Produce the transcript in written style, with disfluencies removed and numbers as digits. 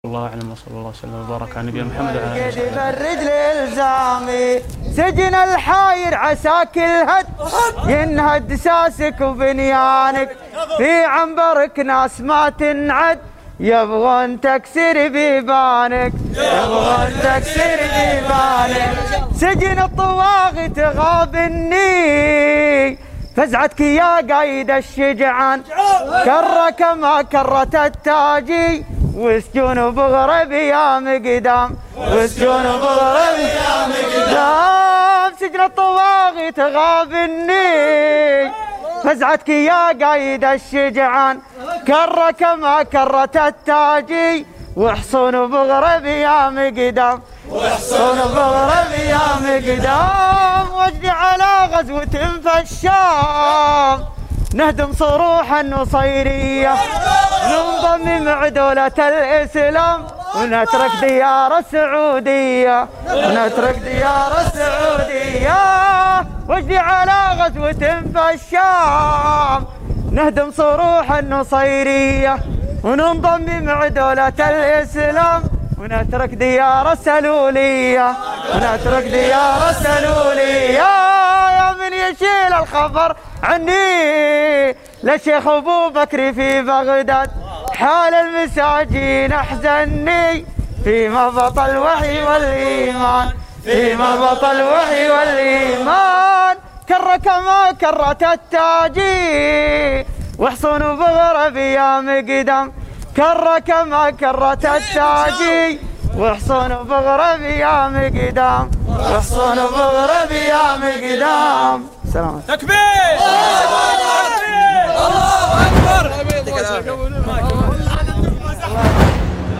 الله اعلم وصلى الله وسلم وبارك على نبينا محمد وعلى اله وصحبه. فرج الالزامي سجن الحاير عساك الهد ينهد ساسك وبنيانك في عنبرك ناس ما تنعد يبغون تكسر بيبانك يبغون تكسر بيبانك. سجن الطواغي تغابني فزعتك يا قايد الشجعان كرك ما كرت التاجي وسجون بغرب يا مقدام وسجون بغرب يا مقدام. سجن الطواغي تغابني فزعتك يا قايد الشجعان كرك ما كرت التاجي وحصون بغرب يا مقدام وحصون بغرب يا مقدام. وجدي على غزوة في الشام نهدم صروح النصيرية ننضم مع دولة الإسلام ونترك ديار السعودية ونترك ديار السعودية. وجدي على غزوة في الشام نهدم صروح النصيرية وننضم مع دولة الإسلام ونترك ديار السلولية ونترك ديار السلولية. يا من يشيل الخبر عني لشيخ أبو بكر في بغداد حال المساجين أحزني في مهبط الوحي والإيمان في مهبط الوحي والإيمان. كرك ما كرت التاجي وحصون بغرب يا مقدام كرك ما كرت التاجي وحصون بغرب يا مقدام وحصون بغرب يا مقدام. سلام. تكبير الله أكبر.